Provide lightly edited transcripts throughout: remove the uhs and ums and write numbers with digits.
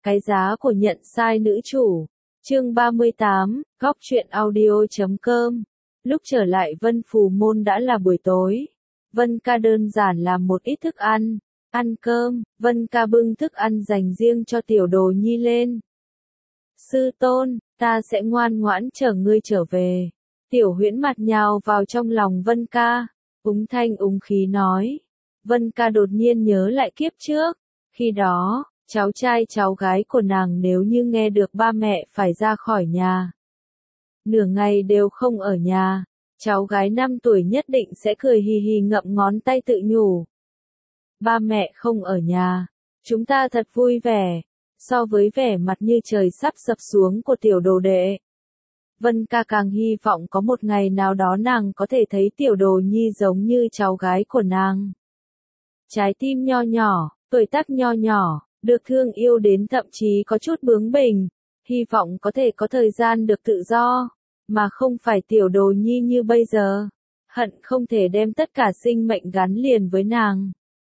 Cái giá của nhận sai nữ chủ. Chương 38, góc truyện audio.com. Lúc trở lại Vân Phù Môn đã là buổi tối. Vân ca đơn giản làm một ít thức ăn. Ăn cơm, Vân ca bưng thức ăn dành riêng cho tiểu đồ nhi lên. Sư tôn, ta sẽ ngoan ngoãn chờ ngươi trở về. Tiểu Huyễn mặt nhào vào trong lòng Vân ca, úng thanh úng khí nói. Vân ca đột nhiên nhớ lại kiếp trước. Khi đó, cháu trai cháu gái của nàng nếu như nghe được ba mẹ phải ra khỏi nhà, nửa ngày đều không ở nhà, cháu gái 5 tuổi nhất định sẽ cười hì hì ngậm ngón tay tự nhủ. Ba mẹ không ở nhà, chúng ta thật vui vẻ, so với vẻ mặt như trời sắp sập xuống của tiểu đồ đệ. Vân ca càng hy vọng có một ngày nào đó nàng có thể thấy tiểu đồ nhi giống như cháu gái của nàng. Trái tim nho nhỏ, tuổi tác nho nhỏ, được thương yêu đến thậm chí có chút bướng bỉnh, hy vọng có thể có thời gian được tự do, mà không phải tiểu đồ nhi như bây giờ, hận không thể đem tất cả sinh mệnh gắn liền với nàng.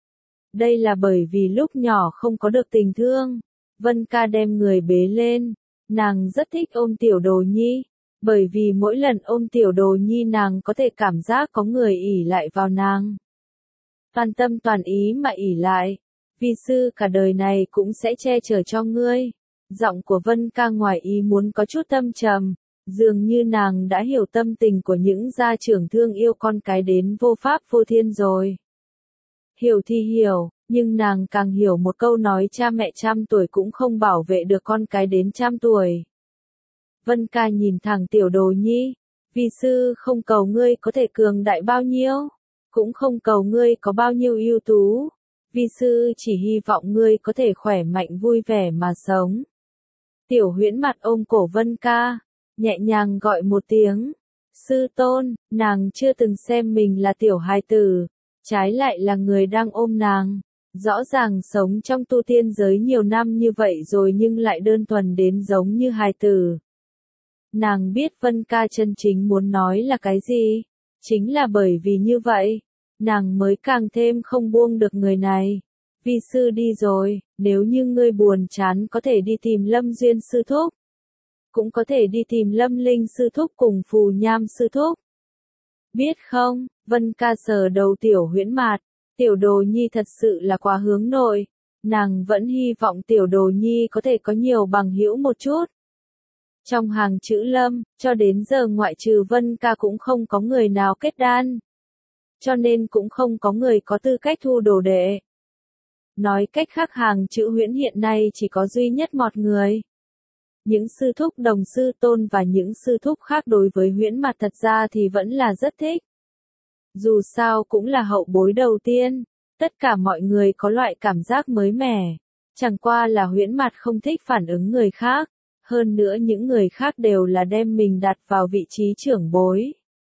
Đây là bởi vì lúc nhỏ không có được tình thương, Vân ca đem người bế lên, nàng rất thích ôm tiểu đồ nhi, bởi vì mỗi lần ôm tiểu đồ nhi nàng có thể cảm giác có người ỷ lại vào nàng. Toàn tâm toàn ý mà ỷ lại, vi sư cả đời này cũng sẽ che chở cho ngươi. Giọng của Vân ca ngoài ý muốn có chút âm trầm, dường như nàng đã hiểu tâm tình của những gia trưởng thương yêu con cái đến vô pháp vô thiên rồi. Hiểu thì hiểu, nhưng nàng càng hiểu một câu nói cha mẹ 100 tuổi cũng không bảo vệ được con cái đến 100 tuổi. Vân ca nhìn thẳng tiểu đồ nhi, vi sư không cầu ngươi có thể cường đại bao nhiêu, cũng không cầu ngươi có bao nhiêu ưu tú, vi sư chỉ hy vọng ngươi có thể khỏe mạnh vui vẻ mà sống. Tiểu Huyễn mặt ôm cổ Vân ca, nhẹ nhàng gọi một tiếng, sư tôn, nàng chưa từng xem mình là tiểu hài tử, trái lại là người đang ôm nàng, rõ ràng sống trong tu tiên giới nhiều năm như vậy rồi nhưng lại đơn thuần đến giống như hài tử. Nàng biết Vân ca chân chính muốn nói là cái gì, chính là bởi vì như vậy, nàng mới càng thêm không buông được người này. Vi sư đi rồi, nếu như ngươi buồn chán có thể đi tìm Lâm Duyên sư thúc, cũng có thể đi tìm Lâm Linh sư thúc cùng Phù Nham sư thúc. Biết không, Vân ca sờ đầu tiểu Huyễn mạt, tiểu đồ nhi thật sự là quá hướng nội, nàng vẫn hy vọng tiểu đồ nhi có thể có nhiều bằng hữu một chút. Trong hàng chữ Lâm, cho đến giờ ngoại trừ Vân ca cũng không có người nào kết đan, cho nên cũng không có người có tư cách thu đồ đệ. Nói cách khác hàng chữ Huyễn hiện nay chỉ có duy nhất một người. Những sư thúc đồng sư tôn và những sư thúc khác đối với Huyễn mặt thật ra thì vẫn là rất thích. Dù sao cũng là hậu bối đầu tiên, tất cả mọi người có loại cảm giác mới mẻ. Chẳng qua là Huyễn mặt không thích phản ứng người khác, hơn nữa những người khác đều là đem mình đặt vào vị trí trưởng bối.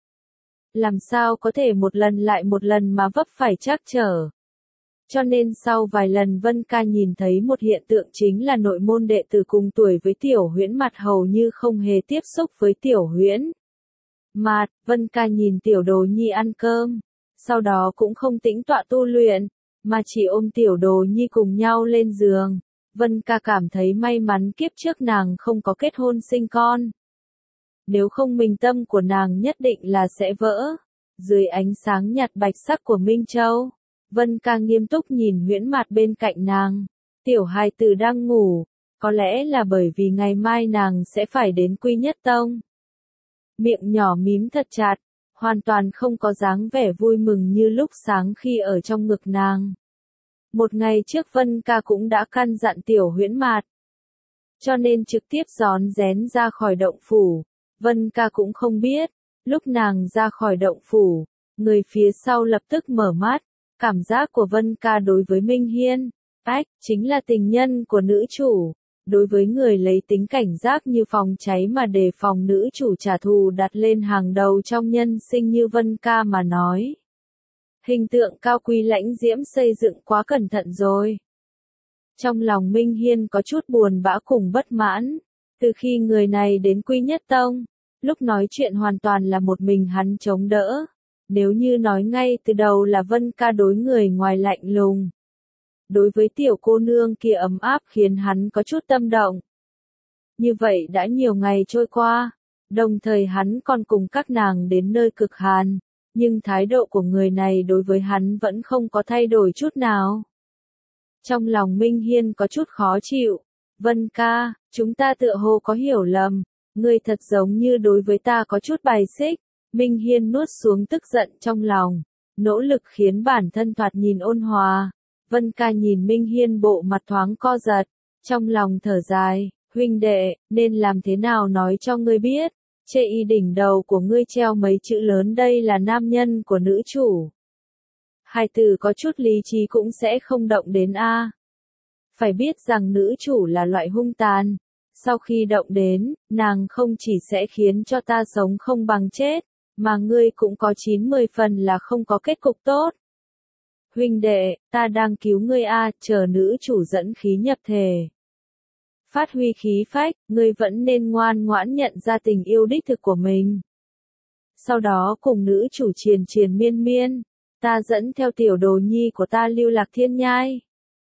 Làm sao có thể một lần lại một lần mà vấp phải trắc trở. Cho nên sau vài lần Vân ca nhìn thấy một hiện tượng chính là nội môn đệ tử cùng tuổi với tiểu Huyễn mặt hầu như không hề tiếp xúc với tiểu Huyễn. Mạt, Vân ca nhìn tiểu đồ nhi ăn cơm, sau đó cũng không tĩnh tọa tu luyện, mà chỉ ôm tiểu đồ nhi cùng nhau lên giường. Vân ca cảm thấy may mắn kiếp trước nàng không có kết hôn sinh con. Nếu không minh tâm của nàng nhất định là sẽ vỡ. Dưới ánh sáng nhạt bạch sắc của Minh Châu, Vân ca nghiêm túc nhìn Huyễn mặt bên cạnh nàng. Tiểu hài tử đang ngủ, có lẽ là bởi vì ngày mai nàng sẽ phải đến Quy Nhất Tông. Miệng nhỏ mím thật chặt, hoàn toàn không có dáng vẻ vui mừng như lúc sáng khi ở trong ngực nàng. Một ngày trước Vân ca cũng đã căn dặn tiểu Huyễn mạt, cho nên trực tiếp rón rén ra khỏi động phủ. Vân ca cũng không biết, lúc nàng ra khỏi động phủ, người phía sau lập tức mở mắt. Cảm giác của Vân ca đối với Minh Hiên, chính là tình nhân của nữ chủ. Đối với người lấy tính cảnh giác như phòng cháy mà đề phòng nữ chủ trả thù đặt lên hàng đầu trong nhân sinh như Vân ca mà nói. Hình tượng cao quý lãnh diễm xây dựng quá cẩn thận rồi. Trong lòng Minh Hiên có chút buồn bã cùng bất mãn. Từ khi người này đến Quy Nhất Tông, lúc nói chuyện hoàn toàn là một mình hắn chống đỡ. Nếu như nói ngay từ đầu là Vân ca đối người ngoài lạnh lùng, đối với tiểu cô nương kia ấm áp khiến hắn có chút tâm động. Như vậy đã nhiều ngày trôi qua, đồng thời hắn còn cùng các nàng đến nơi cực hàn, nhưng thái độ của người này đối với hắn vẫn không có thay đổi chút nào. Trong lòng Minh Hiên có chút khó chịu, Vân ca, chúng ta tựa hồ có hiểu lầm, ngươi thật giống như đối với ta có chút bài xích. Minh Hiên nuốt xuống tức giận trong lòng, nỗ lực khiến bản thân thoạt nhìn ôn hòa. Vân ca nhìn Minh Hiên bộ mặt thoáng co giật, trong lòng thở dài, huynh đệ, nên làm thế nào nói cho ngươi biết, chê y đỉnh đầu của ngươi treo mấy chữ lớn đây là nam nhân của nữ chủ. Hai từ có chút lý trí cũng sẽ không động đến a. Phải biết rằng nữ chủ là loại hung tàn, sau khi động đến, nàng không chỉ sẽ khiến cho ta sống không bằng chết, mà ngươi cũng có 90 phần là không có kết cục tốt. Huynh đệ, ta đang cứu ngươi a, chờ nữ chủ dẫn khí nhập thể. Phát huy khí phách, ngươi vẫn nên ngoan ngoãn nhận ra tình yêu đích thực của mình. Sau đó cùng nữ chủ triền triền miên miên, ta dẫn theo tiểu đồ nhi của ta lưu lạc thiên nhai.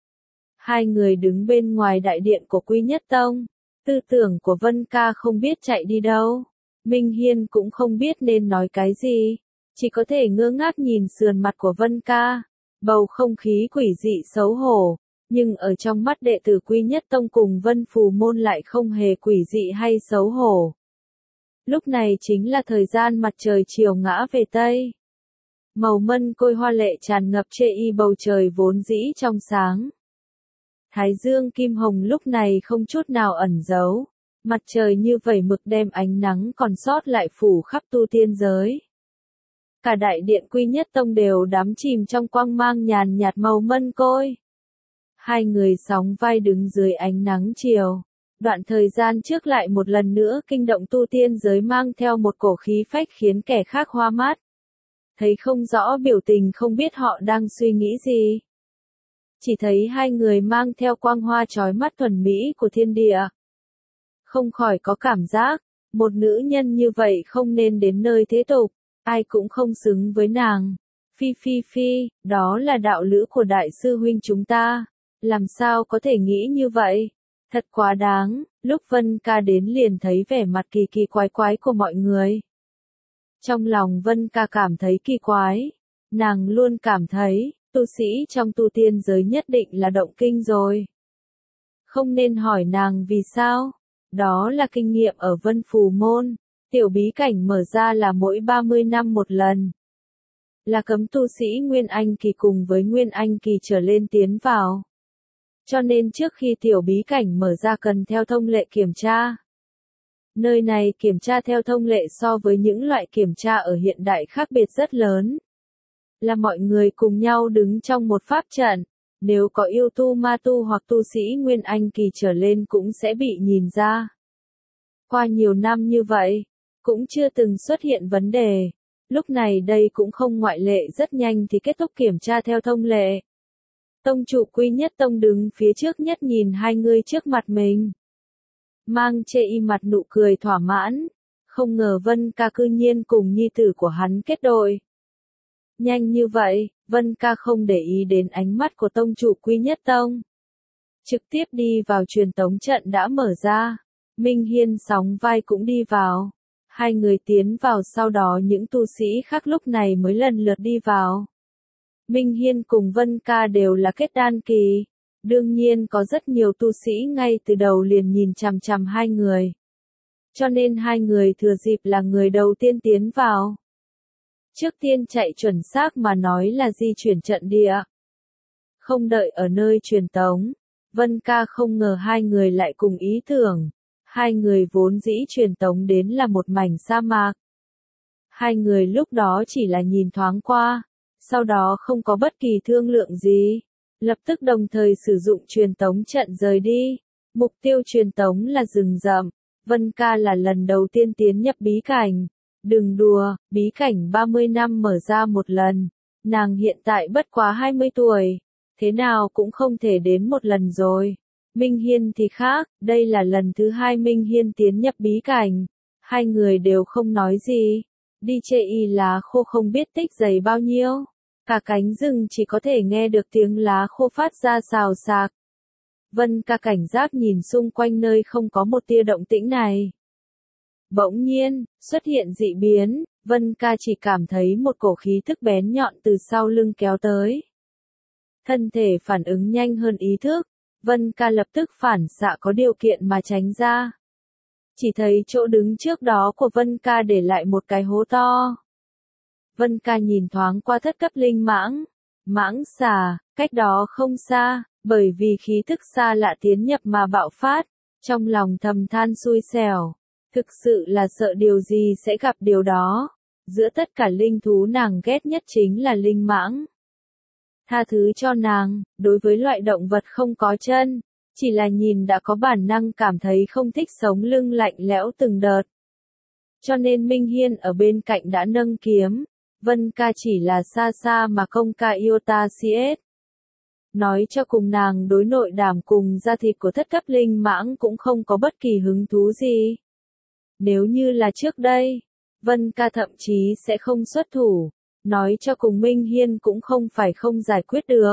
Hai người đứng bên ngoài đại điện của Quy Nhất Tông, tư tưởng của Vân ca không biết chạy đi đâu. Minh Hiên cũng không biết nên nói cái gì, chỉ có thể ngơ ngác nhìn sườn mặt của Vân ca, bầu không khí quỷ dị xấu hổ, nhưng ở trong mắt đệ tử Quy Nhất Tông cùng Vân Phù Môn lại không hề quỷ dị hay xấu hổ. Lúc này chính là thời gian mặt trời chiều ngã về Tây. Màu mân côi hoa lệ tràn ngập chê y bầu trời vốn dĩ trong sáng. Thái dương kim hồng lúc này không chút nào ẩn giấu. Mặt trời như vẩy mực đem ánh nắng còn sót lại phủ khắp tu tiên giới. Cả đại điện Quy Nhất Tông đều đắm chìm trong quang mang nhàn nhạt màu mân côi. Hai người sóng vai đứng dưới ánh nắng chiều. Đoạn thời gian trước lại một lần nữa kinh động tu tiên giới mang theo một cổ khí phách khiến kẻ khác hoa mắt. Thấy không rõ biểu tình không biết họ đang suy nghĩ gì. Chỉ thấy hai người mang theo quang hoa chói mắt thuần mỹ của thiên địa. Không khỏi có cảm giác, một nữ nhân như vậy không nên đến nơi thế tục, ai cũng không xứng với nàng. Phi phi phi, đó là đạo lữ của đại sư huynh chúng ta, làm sao có thể nghĩ như vậy? Thật quá đáng, lúc Vân ca đến liền thấy vẻ mặt kỳ kỳ quái quái của mọi người. Trong lòng Vân ca cảm thấy kỳ quái, nàng luôn cảm thấy, tu sĩ trong tu tiên giới nhất định là động kinh rồi. Không nên hỏi nàng vì sao, đó là kinh nghiệm ở Vân Phù Môn, tiểu bí cảnh mở ra là mỗi 30 năm một lần. Là cấm tu sĩ Nguyên Anh kỳ cùng với Nguyên Anh kỳ trở lên tiến vào. Cho nên trước khi tiểu bí cảnh mở ra cần theo thông lệ kiểm tra. Nơi này kiểm tra theo thông lệ so với những loại kiểm tra ở hiện đại khác biệt rất lớn. Là mọi người cùng nhau đứng trong một pháp trận, nếu có yêu tu ma tu hoặc tu sĩ Nguyên Anh kỳ trở lên cũng sẽ bị nhìn ra. Qua nhiều năm như vậy, cũng chưa từng xuất hiện vấn đề. Lúc này đây cũng không ngoại lệ, rất nhanh thì kết thúc kiểm tra theo thông lệ. Tông chủ Quy Nhất Tông đứng phía trước nhất nhìn hai người trước mặt mình. Mang chê y mặt nụ cười thỏa mãn, không ngờ Vân ca cư nhiên cùng nhi tử của hắn kết đội. Nhanh như vậy, Vân ca không để ý đến ánh mắt của tông chủ Quy Nhất Tông. Trực tiếp đi vào truyền tống trận đã mở ra. Minh Hiên sóng vai cũng đi vào. Hai người tiến vào, sau đó những tu sĩ khác lúc này mới lần lượt đi vào. Minh Hiên cùng Vân ca đều là kết đan kỳ. Đương nhiên có rất nhiều tu sĩ ngay từ đầu liền nhìn chằm chằm hai người. Cho nên hai người thừa dịp là người đầu tiên tiến vào. Trước tiên chạy chuẩn xác mà nói là di chuyển trận địa. Không đợi ở nơi truyền tống, Vân ca không ngờ hai người lại cùng ý tưởng. Hai người vốn dĩ truyền tống đến là một mảnh sa mạc. Hai người lúc đó chỉ là nhìn thoáng qua, sau đó không có bất kỳ thương lượng gì. Lập tức đồng thời sử dụng truyền tống trận rời đi. Mục tiêu truyền tống là rừng rậm. Vân ca là lần đầu tiên tiến nhập bí cảnh. Đừng đùa, bí cảnh 30 năm mở ra một lần. Nàng hiện tại bất quá 20 tuổi. Thế nào cũng không thể đến một lần rồi. Minh Hiên thì khác, đây là lần thứ hai Minh Hiên tiến nhập bí cảnh. Hai người đều không nói gì. Đi chê y lá khô không biết tích dày bao nhiêu. Cả cánh rừng chỉ có thể nghe được tiếng lá khô phát ra xào xạc. Vân ca cảnh giác nhìn xung quanh nơi không có một tia động tĩnh này. Bỗng nhiên, xuất hiện dị biến, Vân ca chỉ cảm thấy một cổ khí thức bén nhọn từ sau lưng kéo tới. Thân thể phản ứng nhanh hơn ý thức, Vân ca lập tức phản xạ có điều kiện mà tránh ra. Chỉ thấy chỗ đứng trước đó của Vân ca để lại một cái hố to. Vân ca nhìn thoáng qua thất cấp linh mãng. Mãng xà, cách đó không xa, bởi vì khí thức xa lạ tiến nhập mà bạo phát, trong lòng thầm than xui xẻo. Thực sự là sợ điều gì sẽ gặp điều đó. Giữa tất cả linh thú nàng ghét nhất chính là linh mãng. Tha thứ cho nàng, đối với loại động vật không có chân, chỉ là nhìn đã có bản năng cảm thấy không thích sống lưng lạnh lẽo từng đợt. Cho nên Minh Hiên ở bên cạnh đã nâng kiếm, Vân ca chỉ là xa xa mà công ca yêu ta CS. Nói cho cùng nàng đối nội đảm cùng da thịt của thất cấp linh mãng cũng không có bất kỳ hứng thú gì. Nếu như là trước đây, Vân ca thậm chí sẽ không xuất thủ, nói cho cùng Minh Hiên cũng không phải không giải quyết được.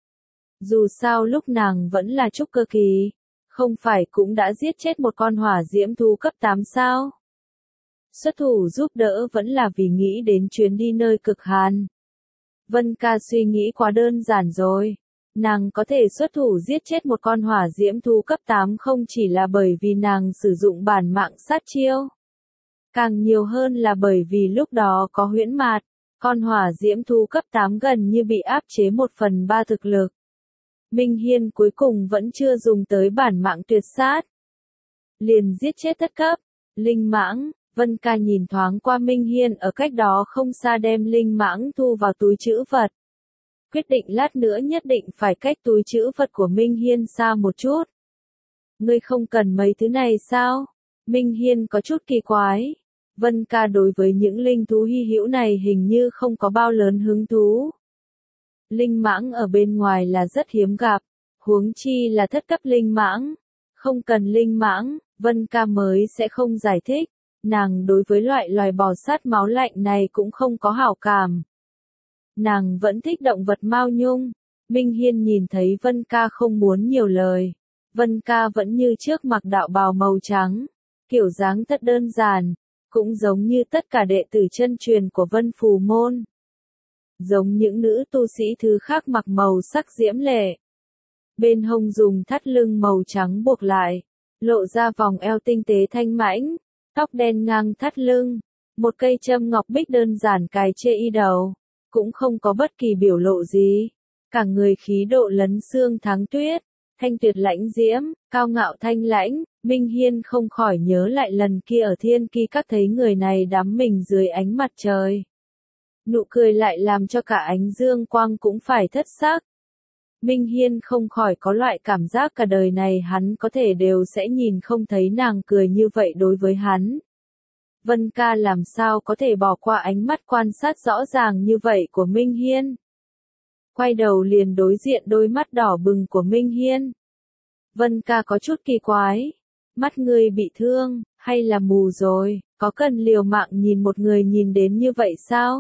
Dù sao lúc nàng vẫn là trúc cơ kỳ, không phải cũng đã giết chết một con hỏa diễm thú cấp 8 sao? Xuất thủ giúp đỡ vẫn là vì nghĩ đến chuyến đi nơi cực hàn. Vân ca suy nghĩ quá đơn giản rồi. Nàng có thể xuất thủ giết chết một con hỏa diễm thú cấp 8 không chỉ là bởi vì nàng sử dụng bản mạng sát chiêu. Càng nhiều hơn là bởi vì lúc đó có huyễn mạt, con hỏa diễm thú cấp 8 gần như bị áp chế 1/3 thực lực. Minh Hiên cuối cùng vẫn chưa dùng tới bản mạng tuyệt sát. Liền giết chết thất cấp, linh mãng. Vân ca nhìn thoáng qua Minh Hiên ở cách đó không xa đem linh mãng thu vào túi trữ vật. Quyết định lát nữa nhất định phải cách túi trữ vật của Minh Hiên xa một chút. Ngươi không cần mấy thứ này sao? Minh Hiên có chút kỳ quái. Vân ca đối với những linh thú hy hữu này hình như không có bao lớn hứng thú. Linh mãng ở bên ngoài là rất hiếm gặp, huống chi là thất cấp linh mãng. Không cần linh mãng, Vân ca mới sẽ không giải thích. Nàng đối với loại loài bò sát máu lạnh này cũng không có hảo cảm. Nàng vẫn thích động vật mao nhung. Minh Hiên nhìn thấy Vân ca không muốn nhiều lời. Vân ca vẫn như trước mặc đạo bào màu trắng. Kiểu dáng rất đơn giản. Cũng giống như tất cả đệ tử chân truyền của Vân Phù Môn. Giống những nữ tu sĩ thứ khác mặc màu sắc diễm lệ. Bên hông dùng thắt lưng màu trắng buộc lại. Lộ ra vòng eo tinh tế thanh mãnh. Tóc đen ngang thắt lưng, một cây châm ngọc bích đơn giản cài trên y đầu, cũng không có bất kỳ biểu lộ gì. Cả người khí độ lấn xương tháng tuyết, thanh tuyệt lãnh diễm, cao ngạo thanh lãnh. Minh Hiên không khỏi nhớ lại lần kia ở Thiên Ki Các thấy người này đắm mình dưới ánh mặt trời. Nụ cười lại làm cho cả ánh dương quang cũng phải thất sắc. Minh Hiên không khỏi có loại cảm giác cả đời này hắn có thể đều sẽ nhìn không thấy nàng cười như vậy đối với hắn. Vân ca làm sao có thể bỏ qua ánh mắt quan sát rõ ràng như vậy của Minh Hiên. Quay đầu liền đối diện đôi mắt đỏ bừng của Minh Hiên. Vân ca có chút kỳ quái. Mắt ngươi bị thương, hay là mù rồi, có cần liều mạng nhìn một người nhìn đến như vậy sao?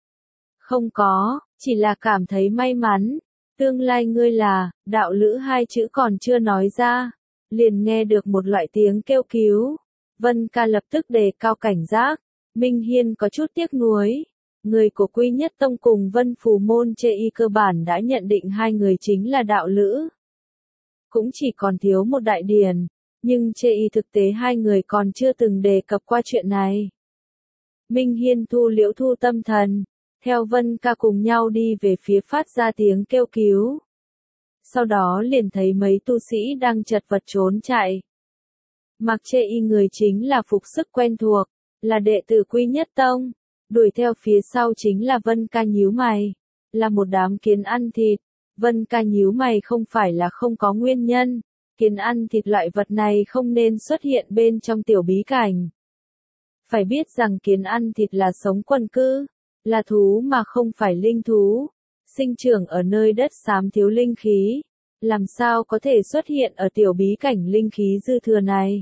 Không có, chỉ là cảm thấy may mắn. Tương lai ngươi là, đạo lữ hai chữ còn chưa nói ra, liền nghe được một loại tiếng kêu cứu. Vân ca lập tức đề cao cảnh giác. Minh Hiên có chút tiếc nuối. Người của Quy Nhất Tông cùng Vân Phù Môn Chê Y cơ bản đã nhận định hai người chính là đạo lữ. Cũng chỉ còn thiếu một đại điển, nhưng Chê Y thực tế hai người còn chưa từng đề cập qua chuyện này. Minh Hiên thu liễu thu tâm thần. Theo Vân ca cùng nhau đi về phía phát ra tiếng kêu cứu. Sau đó liền thấy mấy tu sĩ đang chật vật trốn chạy. Mặc Chê Y người chính là phục sức quen thuộc, là đệ tử Quy Nhất Tông. Đuổi theo phía sau chính là Vân ca nhíu mày, là một đám kiến ăn thịt. Vân ca nhíu mày không phải là không có nguyên nhân. Kiến ăn thịt loại vật này không nên xuất hiện bên trong tiểu bí cảnh. Phải biết rằng kiến ăn thịt là sống quần cư. Là thú mà không phải linh thú, sinh trưởng ở nơi đất xám thiếu linh khí, làm sao có thể xuất hiện ở tiểu bí cảnh linh khí dư thừa này.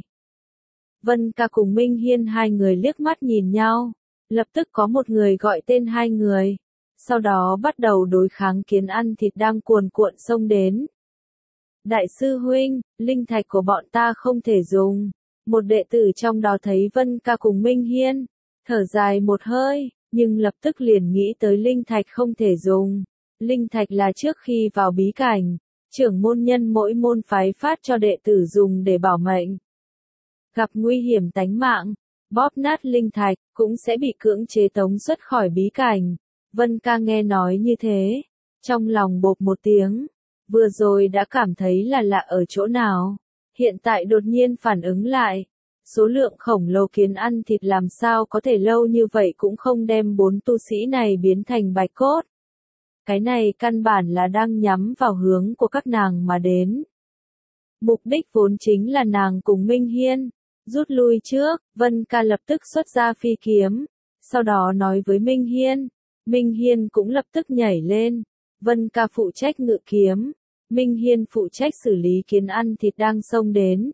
Vân ca cùng Minh Hiên hai người liếc mắt nhìn nhau, lập tức có một người gọi tên hai người, sau đó bắt đầu đối kháng kiến ăn thịt đang cuồn cuộn xông đến. Đại sư huynh, linh thạch của bọn ta không thể dùng. Một đệ tử trong đó thấy Vân Ca cùng Minh Hiên, thở dài một hơi, nhưng lập tức liền nghĩ tới linh thạch không thể dùng. Linh thạch là trước khi vào bí cảnh, trưởng môn nhân mỗi môn phái phát cho đệ tử dùng để bảo mệnh. Gặp nguy hiểm tánh mạng, bóp nát linh thạch, cũng sẽ bị cưỡng chế tống xuất khỏi bí cảnh. Vân Ca nghe nói như thế, trong lòng bộp một tiếng, vừa rồi đã cảm thấy là lạ ở chỗ nào, hiện tại đột nhiên phản ứng lại. Số lượng khổng lồ kiến ăn thịt làm sao có thể lâu như vậy cũng không đem 4 tu sĩ này biến thành bạch cốt. Cái này căn bản là đang nhắm vào hướng của các nàng mà đến. Mục đích vốn chính là nàng cùng Minh Hiên. Rút lui trước, Vân Ca lập tức xuất ra phi kiếm. Sau đó nói với Minh Hiên. Minh Hiên cũng lập tức nhảy lên. Vân Ca phụ trách ngự kiếm. Minh Hiên phụ trách xử lý kiến ăn thịt đang xông đến.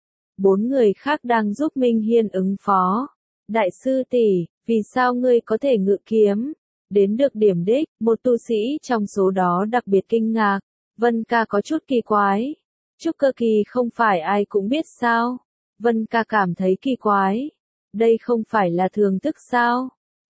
4 người khác đang giúp Minh Hiên ứng phó. Đại sư tỷ, vì sao ngươi có thể ngự kiếm? Đến được điểm đích, một tu sĩ trong số đó đặc biệt kinh ngạc. Vân Ca có chút kỳ quái. Trúc Cơ Kỳ không phải ai cũng biết sao? Vân Ca cảm thấy kỳ quái. Đây không phải là thường thức sao?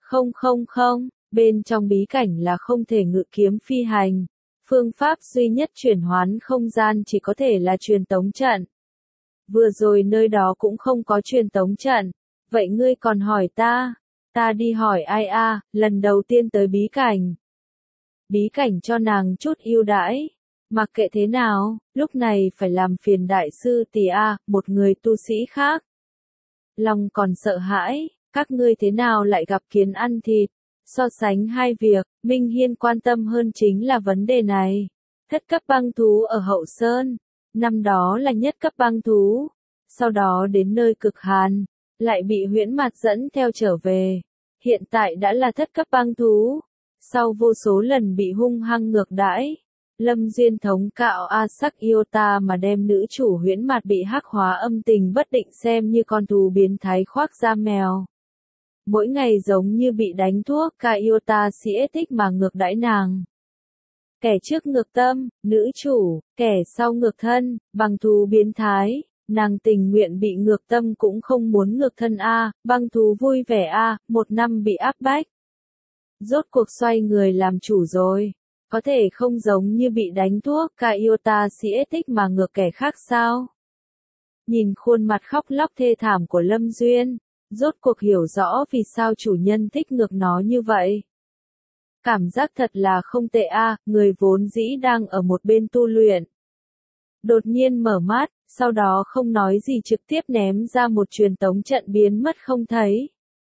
Không, bên trong bí cảnh là không thể ngự kiếm phi hành. Phương pháp duy nhất chuyển hoán không gian chỉ có thể là truyền tống trận. Vừa rồi nơi đó cũng không có truyền tống trận. Vậy ngươi còn hỏi ta? Ta đi hỏi ai a? Lần đầu tiên tới bí cảnh. Bí cảnh cho nàng chút ưu đãi. Mặc kệ thế nào, lúc này phải làm phiền đại sư tỷ a, một người tu sĩ khác. Lòng còn sợ hãi, các ngươi thế nào lại gặp kiến ăn thịt? So sánh hai việc, Minh Hiên quan tâm hơn chính là vấn đề này. Thất cấp băng thú ở Hậu Sơn, năm đó là nhất cấp băng thú, sau đó đến nơi cực hàn, lại bị Huyễn Mạt dẫn theo trở về. Hiện tại đã là thất cấp băng thú, sau vô số lần bị hung hăng ngược đãi. Lâm Duyên thống cạo A Sắc Iota mà đem nữ chủ Huyễn Mạt bị hắc hóa âm tình bất định xem như con thú biến thái khoác da mèo. Mỗi ngày giống như bị đánh thuốc ca Iota Siethic mà ngược đãi nàng. Kẻ trước ngược tâm, nữ chủ, kẻ sau ngược thân, băng thú biến thái, nàng tình nguyện bị ngược tâm cũng không muốn ngược thân a, băng thú vui vẻ a, 1 năm bị áp bách. Rốt cuộc xoay người làm chủ rồi. Có thể không giống như bị đánh thuốc ca Iota Siethic mà ngược kẻ khác sao? Nhìn khuôn mặt khóc lóc thê thảm của Lâm Duyên, rốt cuộc hiểu rõ vì sao chủ nhân thích ngược nó như vậy. Cảm giác thật là không tệ a, người vốn dĩ đang ở một bên tu luyện. Đột nhiên mở mắt, sau đó không nói gì trực tiếp ném ra một truyền tống trận biến mất không thấy.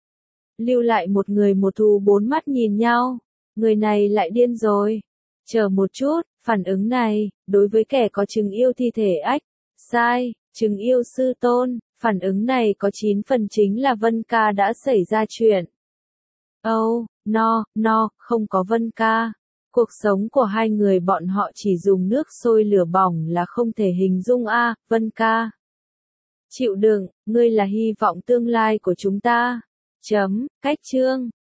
Lưu lại một người một thú 4 mắt nhìn nhau, người này lại điên rồi. Chờ một chút, phản ứng này, đối với kẻ có chứng yêu thi thể ách, sai, chứng yêu sư tôn, phản ứng này có 9 phần chính là Vân Ca đã xảy ra chuyện. Oh, no, không có Vân Ca. Cuộc sống của hai người bọn họ chỉ dùng nước sôi lửa bỏng là không thể hình dung a, Vân Ca. Chịu đựng, ngươi là hy vọng tương lai của chúng ta. Cách chương.